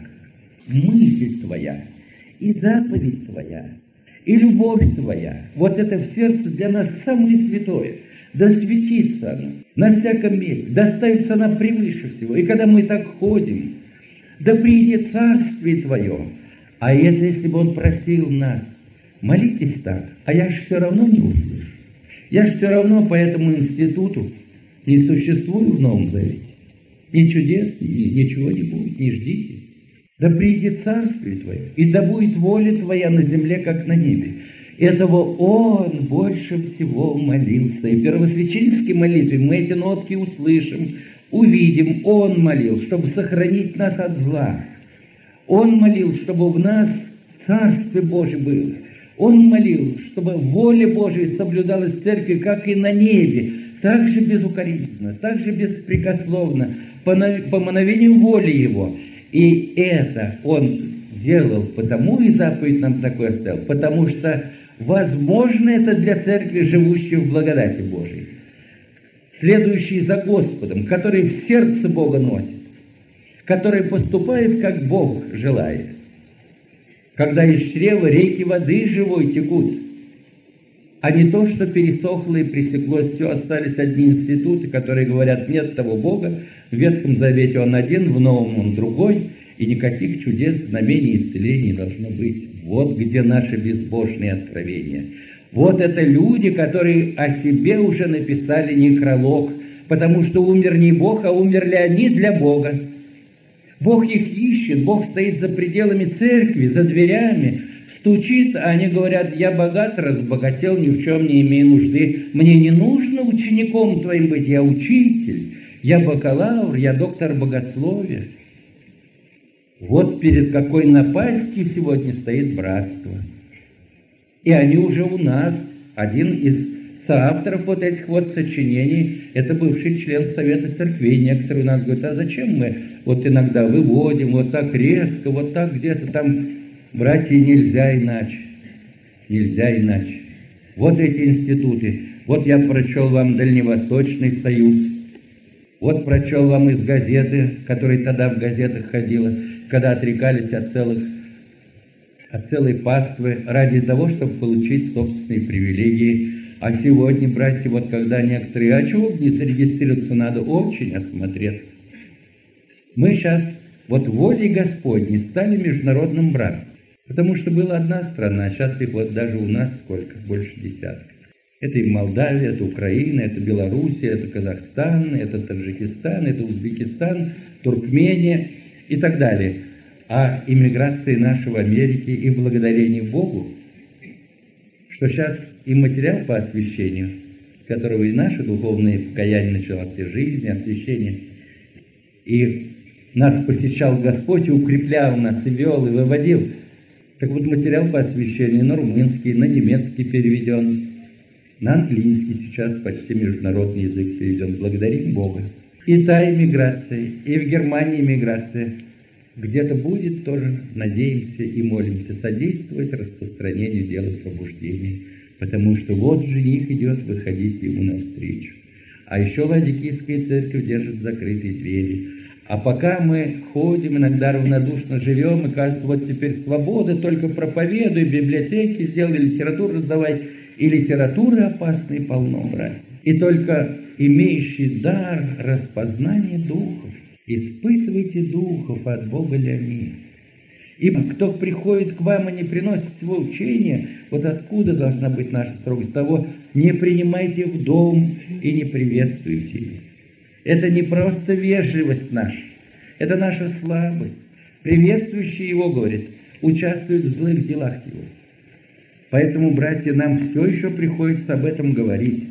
Мысль твоя, и заповедь твоя, и любовь твоя, вот это в сердце для нас самое святое. Да светится оно на всяком месте, да ставится она превыше всего. И когда мы так ходим, да придет царствие твое. А это если бы он просил нас, молитесь так, а я же все равно не услышу. Я же все равно по этому институту не существую в Новом Завете. Ни чудес, ничего не будет, не ждите. Да придет царствие твое, и да будет воля твоя на земле, как на небе. Этого он больше всего молился. И в первосвященнической молитве мы эти нотки услышим, увидим. Он молил, чтобы сохранить нас от зла. Он молил, чтобы в нас Царствие Божие было. Он молил, чтобы воля Божия соблюдалась в церкви, как и на небе, так же безукоризненно, так же беспрекословно, по мановению воли Его. И это Он делал, потому и заповедь нам такой оставил, потому что возможно это для церкви, живущей в благодати Божией, следующий за Господом, который в сердце Бога носит, который поступает, как Бог желает. Когда из чрева реки воды живой текут, а не то, что пересохло и пресеклось все, остались одни институты, которые говорят, нет того Бога, в Ветхом Завете Он один, в Новом Он другой, и никаких чудес, знамений, исцелений не должно быть. Вот где наши безбожные откровения. Вот это люди, которые о себе уже написали некролог, потому что умер не Бог, а умерли они для Бога. Бог их ищет, Бог стоит за пределами церкви, за дверями, стучит, а они говорят, я богат, разбогател, ни в чем не имею нужды. Мне не нужно учеником твоим быть, я учитель. Я бакалавр, я доктор богословия. Вот перед какой напастью сегодня стоит братство. И они уже у нас. Один из соавторов вот этих вот сочинений, это бывший член Совета Церквей. Некоторые у нас говорят, а зачем мы вот иногда выводим вот так резко, вот так где-то там, братья, нельзя иначе. Нельзя иначе. Вот эти институты. Вот я прочел вам Дальневосточный союз. Вот прочел вам из газеты, которая тогда в газетах ходила, когда отрекались от целой паствы ради того, чтобы получить собственные привилегии. А сегодня, братья, вот когда некоторые, а чего не зарегистрироваться, надо очень осмотреться. Мы сейчас вот волей Господней стали международным братством. Потому что была одна страна, а сейчас их вот даже у нас сколько? Больше десятка. Это и Молдавия, это Украина, это Белоруссия, это Казахстан, это Таджикистан, это Узбекистан, Туркмения и так далее. А иммиграции нашей в Америке и благодарение Богу, что сейчас и материал по освящению, с которого и наше духовное покаяние началось, и жизнь, и освящение, и нас посещал Господь, и укреплял нас, и вел, и выводил. Так вот, материал по освящению на румынский, на немецкий переведен, на английский сейчас почти международный язык переведен. Благодарим Бога. И та иммиграция, и в Германии иммиграция. Где-то будет тоже, надеемся и молимся, содействовать распространению дела пробуждения. Потому что вот жених идет, выходите ему навстречу. А еще Ладикийская церковь держит закрытые двери. А пока мы ходим, иногда равнодушно живем, и кажется, вот теперь свобода, только проповедуй, библиотеки сделай, литературу раздавай. И литературы опасной полно, братья. И только имеющий дар распознания духов, испытывайте духов, от Бога ли они. Ибо кто приходит к вам и не приносит его учения, вот откуда должна быть наша строгость? Того не принимайте в дом и не приветствуйте его. Это не просто вежливость наша, это наша слабость. Приветствующий его, говорит, участвует в злых делах его. Поэтому, братья, нам все еще приходится об этом говорить.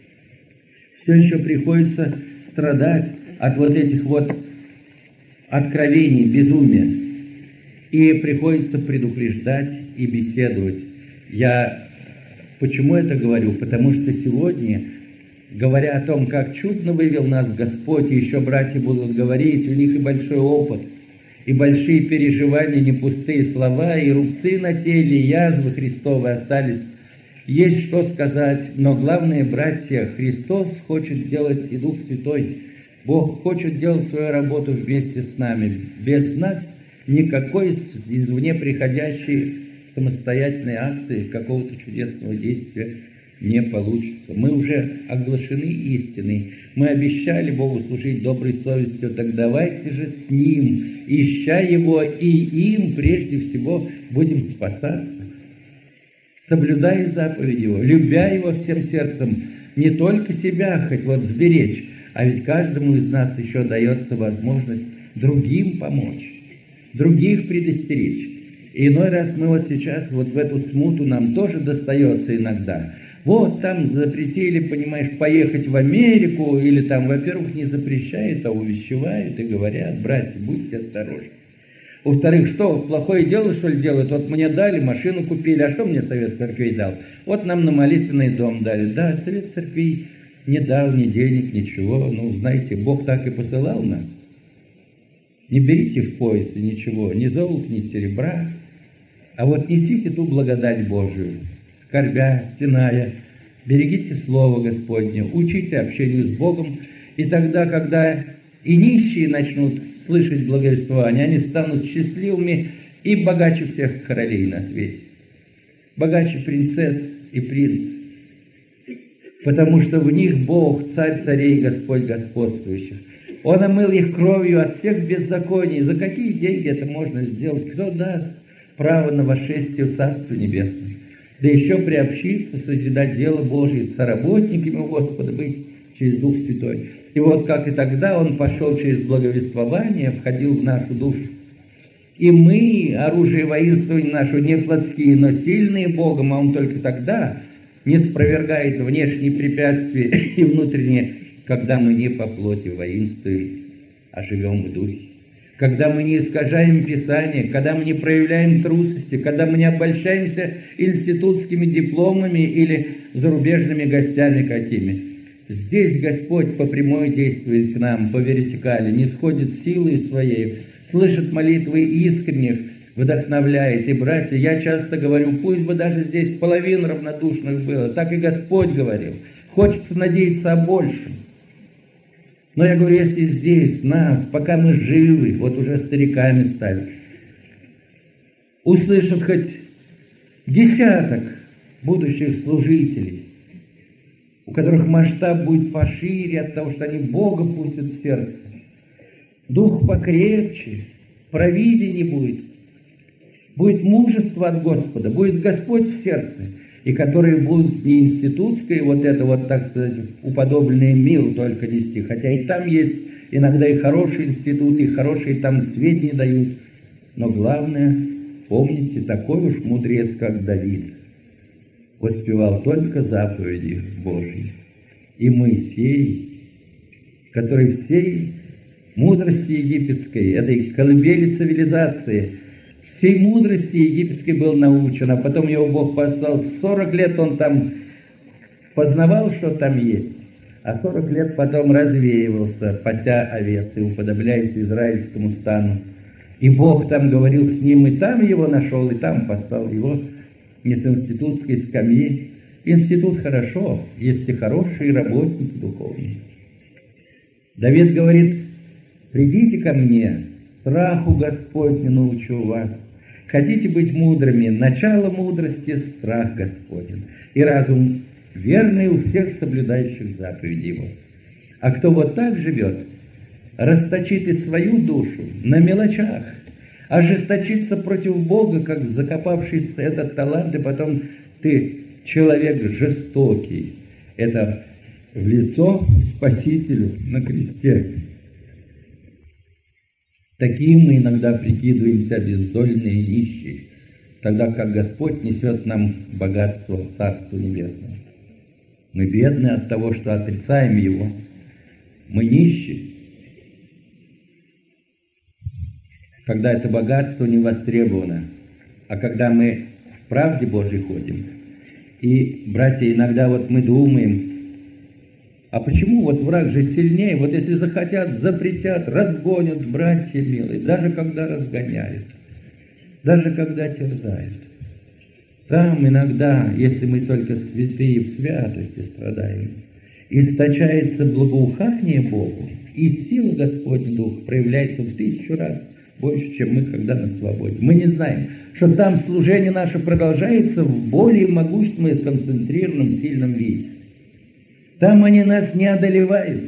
Все еще приходится страдать от вот этих вот откровений, безумия. И приходится предупреждать и беседовать. Я почему это говорю? Потому что сегодня, говоря о том, как чудно вывел нас Господь, и еще братья будут говорить, у них и большой опыт, и большие переживания, не пустые слова, и рубцы на теле, и язвы Христовы остались. Есть что сказать, но главное, братья, Христос хочет делать, и Дух Святой, Бог хочет делать свою работу вместе с нами. Без нас никакой извне приходящей самостоятельной акции, какого-то чудесного действия не получится. Мы уже оглашены истиной. Мы обещали Богу служить доброй совестью, так давайте же с Ним, ища Его, и им прежде всего будем спасаться. Соблюдая заповеди Его, любя Его всем сердцем, не только себя хоть вот сберечь, а ведь каждому из нас еще дается возможность другим помочь, других предостеречь. И иной раз мы вот сейчас, вот в эту смуту нам тоже достается иногда. Вот там запретили, понимаешь, поехать в Америку, или там, во-первых, не запрещают, а увещевают и говорят, братья, будьте осторожны. Во-вторых, что, плохое дело, что ли, делают? Вот мне дали, машину купили, а что мне Совет Церквей дал? Вот нам на молитвенный дом дали. Да, Совет Церквей не дал ни денег, ничего. Ну, знаете, Бог так и посылал нас. Не берите в поясе ничего, ни золота, ни серебра, а вот несите ту благодать Божию, скорбя, стеная, берегите Слово Господне, учите общению с Богом, и тогда, когда и нищие начнут слышать благовествование, они станут счастливыми и богаче всех королей на свете, богаче принцесс и принцев, потому что в них Бог, Царь царей, Господь господствующих. Он омыл их кровью от всех беззаконий. За какие деньги это можно сделать? Кто даст право на восшествие в Царство Небесное? Да еще приобщиться, созидать дело Божие, соработниками у Господа быть через Дух Святой. И вот как и тогда Он пошел через благовествование, входил в нашу душу. И мы, оружие воинствования нашего, не плотские, но сильные Богом, а Он только тогда не спровергает внешние препятствия и внутренние когда мы не по плоти воинствуем, а живем в духе. Когда мы не искажаем Писание, когда мы не проявляем трусости, когда мы не обольщаемся институтскими дипломами или зарубежными гостями какими. Здесь Господь по прямой действует к нам, по вертикали, не сходит силой своей, слышит молитвы искренних, вдохновляет. И, братья, я часто говорю, пусть бы даже здесь половина равнодушных было, так и Господь говорил. Хочется надеяться о большем. Но я говорю, если здесь нас, пока мы живы, вот уже стариками стали, услышат хоть десяток будущих служителей, у которых масштаб будет пошире от того, что они Бога пустят в сердце, дух покрепче, провидение будет мужество от Господа, будет Господь в сердце, и которые будут не институтское, вот это вот, так сказать, уподобленное миру только нести, хотя и там есть иногда и хорошие институты, и хорошие там сведения дают, но главное, помните, такой уж мудрец, как Давид, воспевал только заповеди Божьи. И Моисей, который всей мудрости египетской, этой колыбели цивилизации, всей мудрости египетской был научен, а потом его Бог послал, 40 лет он там познавал, что там есть, а 40 лет потом развеивался, пася овец и уподобляясь израильскому стану. И Бог там говорил с ним, и там его нашел, и там послал его не с институтской скамьи. Институт хорошо, есть и хорошие работники духовные. Давид говорит, придите ко мне, страху Господню научу вас. Хотите быть мудрыми, начало мудрости – страх Господень, и разум верный у всех соблюдающих заповеди Его. А кто вот так живет, расточит и свою душу на мелочах, ожесточится против Бога, как закопавшийся этот талант, и потом ты человек жестокий. Это в лицо Спасителю на кресте. Такие мы иногда прикидываемся бездольные и нищие, тогда как Господь несет нам богатство Царства Небесного. Мы бедны от того, что отрицаем Его. Мы нищие, когда это богатство не востребовано, а когда мы в правде Божьей ходим. И, братья, иногда вот мы думаем, а почему вот враг же сильнее? Вот если захотят, запретят, разгонят, братья милые, даже когда разгоняют, даже когда терзают. Там иногда, если мы только святые в святости страдаем, источается благоухание Богу, и сила Господня Дух проявляется в 1000 раз больше, чем мы, когда на свободе. Мы не знаем, что там служение наше продолжается в более могущественном и сконцентрированном, сильном виде. Там они нас не одолевают.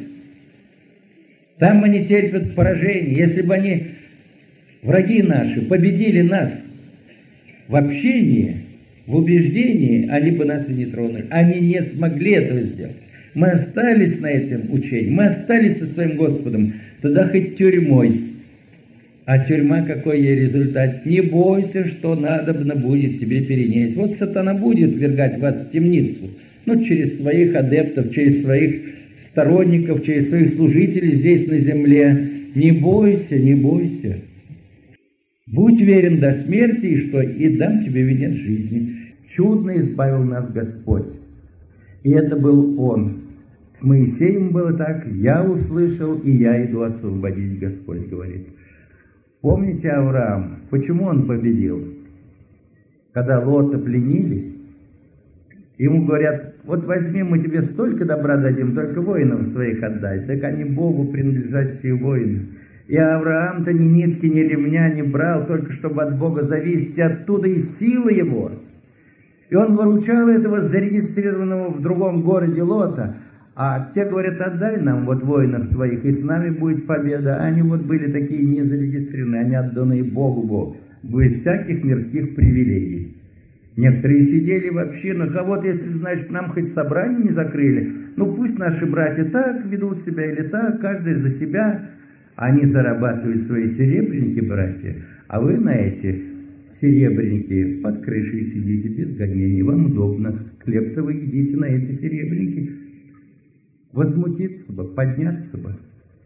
Там они терпят поражение. Если бы они, враги наши, победили нас в общении, в убеждении, они бы нас и не тронули. Они не смогли этого сделать. Мы остались на этом учении, мы остались со своим Господом, тогда хоть тюрьмой. А тюрьма какой ей результат? Не бойся, что надобно будет тебе перенести. Вот сатана будет ввергать вас в темницу, через своих адептов, через своих сторонников, через своих служителей здесь на земле. Не бойся, не бойся. Будь верен до смерти, и что? И дам тебе венец жизни. Чудно избавил нас Господь. И это был Он. С Моисеем было так, я услышал, и я иду освободить, Господь говорит. Помните Авраам? Почему он победил? Когда Лота пленили, ему говорят, вот возьми, мы тебе столько добра дадим, только воинов своих отдай. Так они Богу принадлежащие воины. И Авраам-то ни нитки, ни ремня не брал, только чтобы от Бога зависеть, оттуда и сила его. И он выручал этого зарегистрированного в другом городе Лота. А те говорят, отдай нам вот воинов твоих, и с нами будет победа. А они вот были такие незарегистрированные, они отданные Богу, без всяких мирских привилегий. Некоторые сидели в общинах, а вот если, значит, нам хоть собрание не закрыли, пусть наши братья так ведут себя или так, каждый за себя. Они зарабатывают свои серебряники, братья, а вы на эти серебряники под крышей сидите без гонений, вам удобно. Хлеб-то вы едите на эти серебряники. возмутиться бы, подняться бы.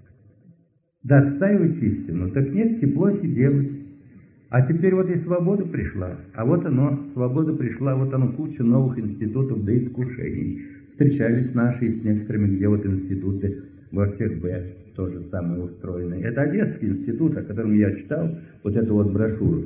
Да отстаивать истину, так нет, тепло сиделось. А теперь вот и свобода пришла. А вот оно, свобода пришла, вот оно, куча новых институтов, да искушений. Встречались наши с некоторыми, где вот институты во всех Б тоже самое устроены. Это Одесский институт, о котором я читал, вот эту вот брошюру.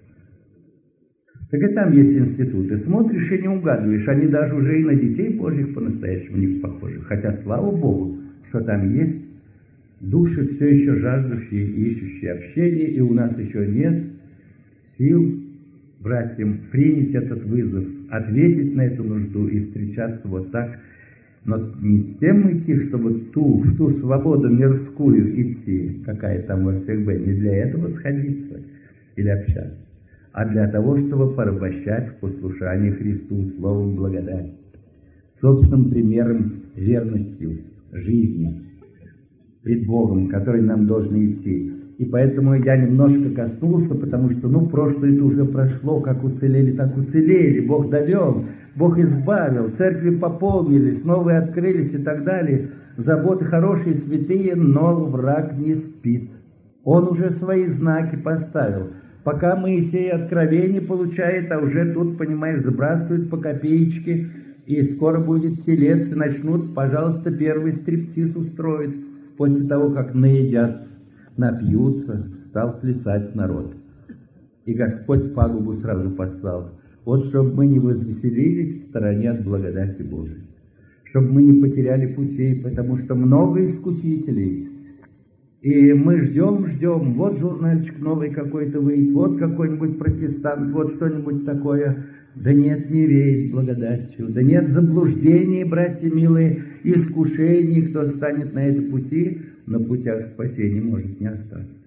Так и там есть институты. Смотришь и не угадываешь, они даже уже и на детей Божьих по-настоящему не похожи. Хотя, слава Богу, что там есть души, все еще жаждущие и ищущие общения, и у нас еще нет сил, братьям, принять этот вызов, ответить на эту нужду и встречаться вот так. Но не тем идти, чтобы в ту свободу мирскую идти, какая там во всех Б, не для этого сходиться или общаться, а для того, чтобы порабощать в послушании Христу словом благодати, собственным примером верности жизни пред Богом, который нам должен идти. И поэтому я немножко коснулся, потому что, прошлое-то уже прошло, как уцелели, так уцелели, Бог довел, Бог избавил, церкви пополнились, новые открылись и так далее. Заботы хорошие, святые, но враг не спит. Он уже свои знаки поставил. Пока Моисей откровение получает, а уже тут, понимаешь, забрасывают по копеечке, и скоро будет телец, и начнут, пожалуйста, первый стриптиз устроить, после того, как наедятся, напьются, стал плясать народ. И Господь пагубу сразу послал. Вот чтобы мы не возвеселились в стороне от благодати Божией, чтобы мы не потеряли путей, потому что много искусителей. И мы ждем, вот журнальчик новый какой-то выйдет, вот какой-нибудь протестант, вот что-нибудь такое. Да нет, не веет благодатью, да нет заблуждений, братья милые, искушений, кто станет на этом пути, на путях спасения может не остаться.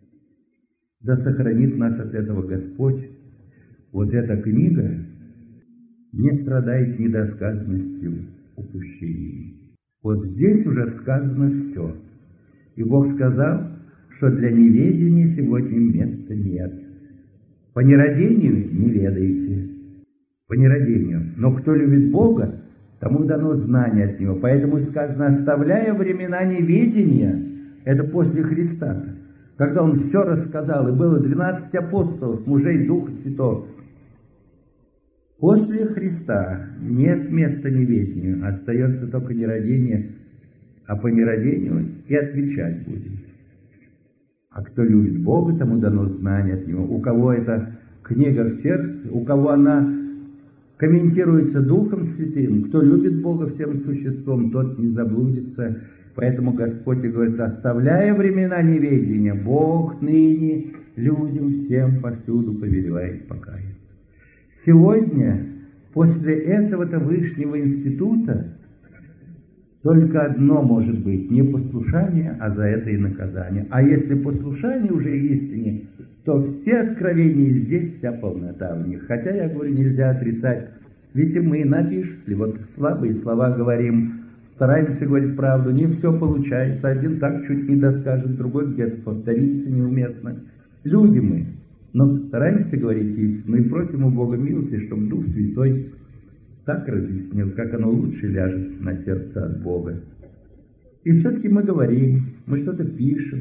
Да сохранит нас от этого Господь. Вот эта книга не страдает недосказанностью, упущениями. Вот здесь уже сказано все. И Бог сказал, что для неведения сегодня места нет. По нерадению не ведаете. По нерадению. Но кто любит Бога, тому дано знание от Него. Поэтому сказано, оставляя времена неведения, это после Христа-то, когда Он все рассказал, и было 12 апостолов, мужей Духа Святого. После Христа нет места неведению, остается только нерадение, а по нерадению и отвечать будем. А кто любит Бога, тому дано знание от Него. У кого эта книга в сердце, у кого она комментируется Духом Святым, кто любит Бога всем существом, тот не заблудится. Поэтому Господь и говорит, оставляя времена неведения, Бог ныне людям всем повсюду повелевает покаяться. Сегодня, после этого-то Вышнего института, только одно может быть, не послушание, а за это и наказание. А если послушание уже истине, то все откровения здесь, вся полнота в них. Хотя, я говорю, нельзя отрицать, ведь и мы напишут ли, вот слабые слова говорим, стараемся говорить правду, не все получается, один так чуть не доскажет, другой где-то повторится неуместно. Люди мы, но стараемся говорить истину и просим у Бога милости, чтобы Дух Святой так разъяснил, как оно лучше ляжет на сердце от Бога. И все-таки мы говорим, мы что-то пишем,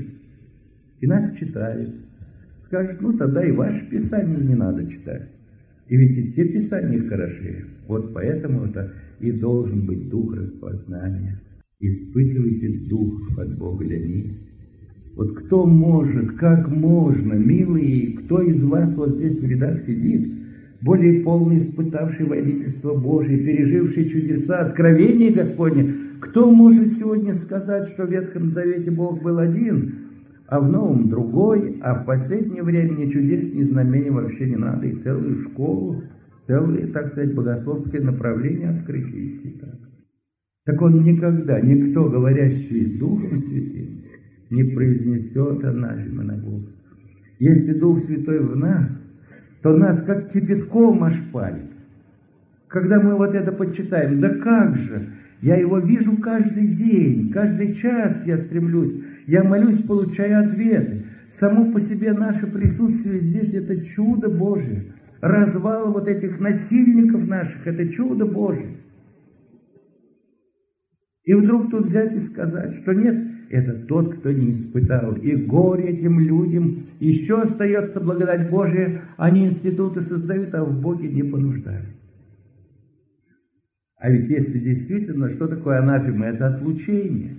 и нас читают. Скажут, тогда и ваше Писание не надо читать. И ведь и все Писания хороши. Вот поэтому это и должен быть дух распознания. Испытывайте дух от Бога для них. Вот кто может, как можно, милые, кто из вас вот здесь в рядах сидит, более полно испытавший водительство Божие, переживший чудеса, откровения Господне, кто может сегодня сказать, что в Ветхом Завете Бог был один, а в Новом другой, а в последнее время ни чудес, ни знамений вообще не надо, и целую школу, целое, так сказать, богословское направление открыть и идти так. Так он никогда, никто, говорящий Духом Святым, не произнесет анафемы на Бога. Если Дух Святой в нас, то нас как кипятком ошпарит. Когда мы вот это почитаем, да как же, я его вижу каждый день, каждый час я стремлюсь, я молюсь, получаю ответы. Само по себе наше присутствие здесь – это чудо Божие. Развал вот этих насильников наших – это чудо Божие. И вдруг тут взять и сказать, что нет, это тот, кто не испытал. И горе этим людям, еще остается благодать Божия, они институты создают, а в Боге не понуждаются. А ведь если действительно, что такое анафема? Это отлучение,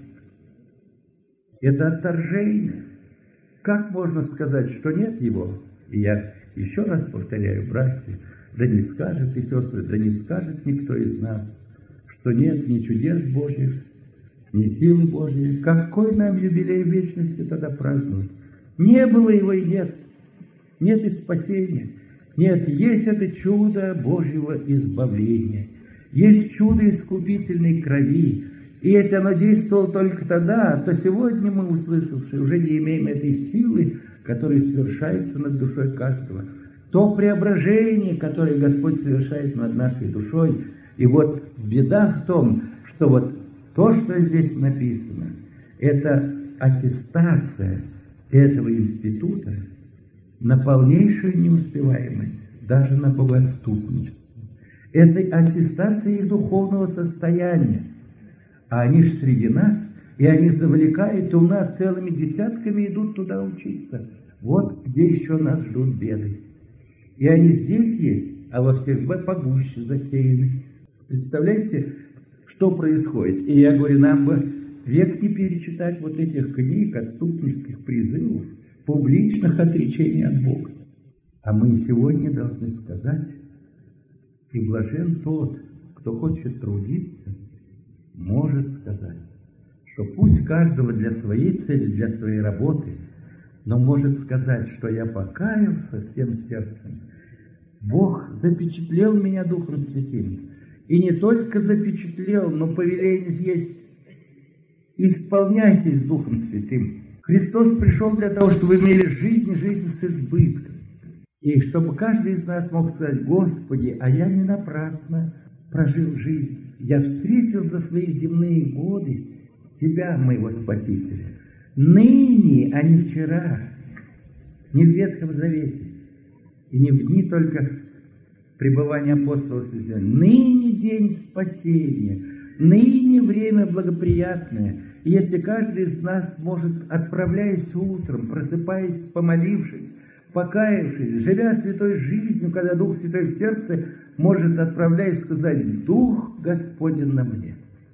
это отторжение. Как можно сказать, что нет его? И я еще раз повторяю, братья, да не скажет и сестры, да не скажет никто из нас, что нет ни чудес Божьих, ни силы Божьей. Какой нам юбилей вечности тогда праздновать? Не было его и нет. Нет и спасения. Нет, есть это чудо Божьего избавления. Есть чудо искупительной крови. И если оно действовало только тогда, то сегодня мы, услышавшие, уже не имеем этой силы, которая совершается над душой каждого. То преображение, которое Господь совершает над нашей душой. И вот беда в том, что вот то, что здесь написано, это аттестация этого института на полнейшую неуспеваемость, даже на богоотступничество. Это аттестация их духовного состояния. А они же среди нас, и они завлекают, и у нас целыми десятками идут туда учиться. Вот где еще нас ждут беды. И они здесь есть, а во всех погуще засеяны. Представляете, что происходит? И я говорю, нам бы век не перечитать вот этих книг, отступнических призывов, публичных отречений от Бога. А мы сегодня должны сказать, и блажен тот, кто хочет трудиться, может сказать, что пусть каждого для своей цели, для своей работы, но может сказать, что я покаялся всем сердцем. Бог запечатлел меня Духом Святым. И не только запечатлел, но повеление есть: исполняйтесь Духом Святым. Христос пришел для того, чтобы вы имели жизнь, и жизнь с избытком. И чтобы каждый из нас мог сказать: Господи, а я не напрасно прожил жизнь. Я встретил за свои земные годы Тебя, моего Спасителя. Ныне, а не вчера, не в Ветхом Завете, и не в дни только пребывания апостолов с земли. Ныне день спасения, ныне время благоприятное. И если каждый из нас может, отправляясь утром, просыпаясь, помолившись, покаявшись, живя святой жизнью, когда Дух Святой в сердце, может, отправляясь, сказать: Дух Господень на мне.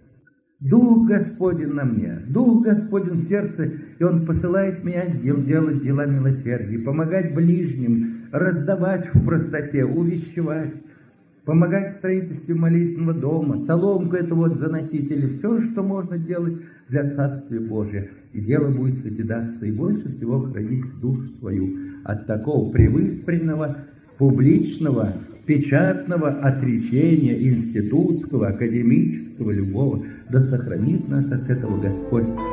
Дух Господень на мне, Дух Господень в сердце, и Он посылает меня делать дела милосердия, помогать ближним, раздавать в простоте, увещевать, помогать в строительстве молитвенного дома, соломку эту вот заносить, или все, что можно делать для Царствия Божия. И дело будет созидаться, и больше всего хранить душу свою от такого превыспренного, публичного, печатного отречения институтского, академического, любого. Да сохранит нас от этого Господь.